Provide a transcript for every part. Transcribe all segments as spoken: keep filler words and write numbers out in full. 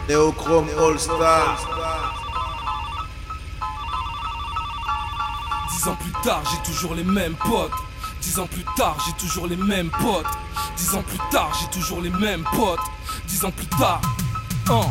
Néochrome All Star. Dix ans plus tard, j'ai toujours les mêmes potes. Dix ans plus tard, j'ai toujours les mêmes potes. Dix ans plus tard, j'ai toujours les mêmes potes. Dix ans plus tard, hein.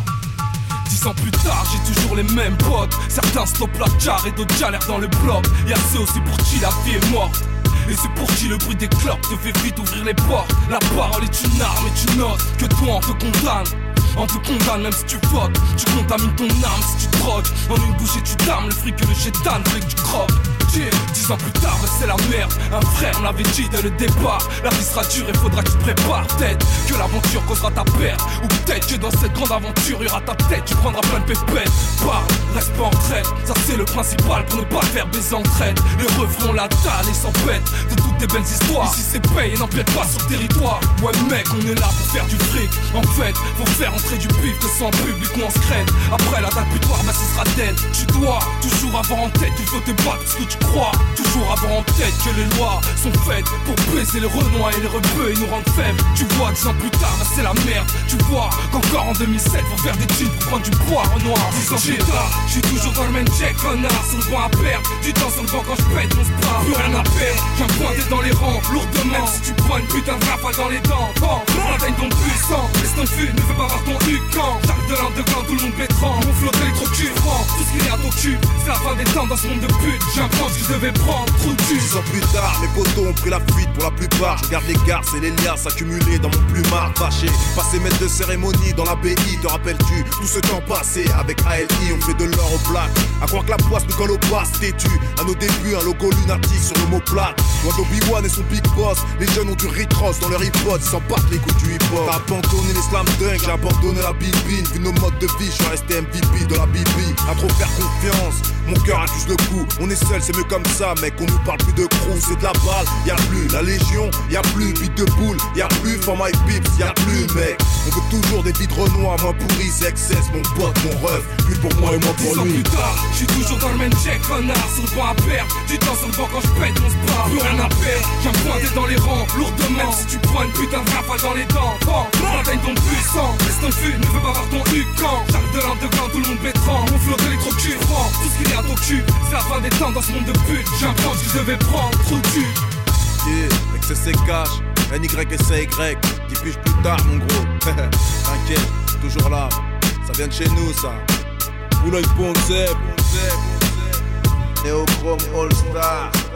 Dix ans plus tard, j'ai toujours les mêmes potes. Certains stoppent la jar et d'autres galèrent dans le bloc. Y'a ceux aussi pour qui la vie est morte. Et c'est pour qui le bruit des clopes te fait vite ouvrir les portes. La parole est une arme et tu notes que toi on te condamne. On te condamne même si tu votes. Tu contamines ton âme si tu drogues. En une bouchée tu dames le fric que le gétane voulait que tu croques. Dix ans plus tard, bah c'est la merde. Un frère m'avait dit dès le départ. La vie sera dure et faudra que tu te prépares. Peut-être que l'aventure causera ta perte. Ou peut-être que dans cette grande aventure il y aura ta tête. Tu prendras plein de pépettes. Parle, reste pas en traite. Ça c'est le principal pour ne pas faire baiser en traite. Les refrons la dalle et s'en pètent de toutes tes belles histoires. Ici c'est paye et n'empiète pas sur le territoire. Ouais mec, on est là pour faire du fric. En fait, faut faire entrer du pif, que ce soit en public ou en secret. Après la date butoir, bah ce sera dead. Tu dois toujours avoir en tête qu'il faut te battre parce que tu crois. Toujours avoir en tête que les lois sont faites pour baiser les renois et les rebeux et nous rendre faibles. Tu vois, dix ans plus tard, bah c'est la merde. Tu vois qu'encore en deux mille sept, faut faire des titres pour prendre du poids renoir. Dix ans plus tard, j'suis toujours dans le même check, connard. Sur le banc à perdre, du temps sur le banc quand j'pète mon spray. Plus rien à perdre, viens pointer dans les rangs, lourdement. Même si tu prends une putain de rafale dans les dents. Bon, atteigne ton puissant, laisse ton fût, ne fais pas voir ton hucan. J'arrive de l'underground, tout le monde pétrant. Mon flot électrocute, prends tout ce qu'il y a à ton cul. C'est la fin des temps dans ce monde de pute. J'apprends ce que je devais prendre, trop dur. Dix ans plus tard, mes potos ont pris la fuite pour la plupart. Je garde les garces et les liasses accumulés dans mon plumard fâché. Passé maître de cérémonie dans l'abbaye, te rappelles-tu tout ce temps passé avec A L I, on fait de l'or au black. À croire que la poisse nous colle au passe, têtu. À nos débuts, un logo lunatique sur le mot plate. Loin d'Obi-Wan et son big boss, les jeunes ont du Rick-Ross dans leur hip-hop, ils s'en battent les coups du hip-hop. T'as abandonné les slam dunk, j'ai abandonné la bibine. Vu nos modes de vie, je suis resté M V P de la bibi. À trop faire confiance, mon cœur accuse le coup. On est seul, c'est mieux comme ça, mec, on nous parle plus de crew, c'est de la balle. Y'a plus la légion, y'a plus beat de boule, y'a plus for my pips, y'a plus mec. On veut toujours des vides renois, moins pourris, c'est excess, mon pote, mon ref. Lui pour moi et moi pour lui. Dix ans plus tard, j'suis toujours dans le même check, connard. Sur le banc à perdre, du temps sur le banc quand j'pète mon spray. Plus rien à perdre, viens pointer dans les rangs, lourdement. Même si tu prends une putain de rafale dans les dents. Bon, atteigne ton puissant, laisse ton fût, ne veux pas voir ton hucan. J'arrive de l'underground, tout le monde pétrant. Mon flot électrocute, prends tout ce qu'il y a à ton cul. C'est la fin des temps dans ce monde de pute. J'apprends ce que je devais prendre, trop dur. Yeah, avec C C Cash, N Y et C Y. Dix piges plus tard, mon gros. T'inquiète, toujours là. Ça vient de chez nous, ça. Boulogne Ponce, Néochrome All Star.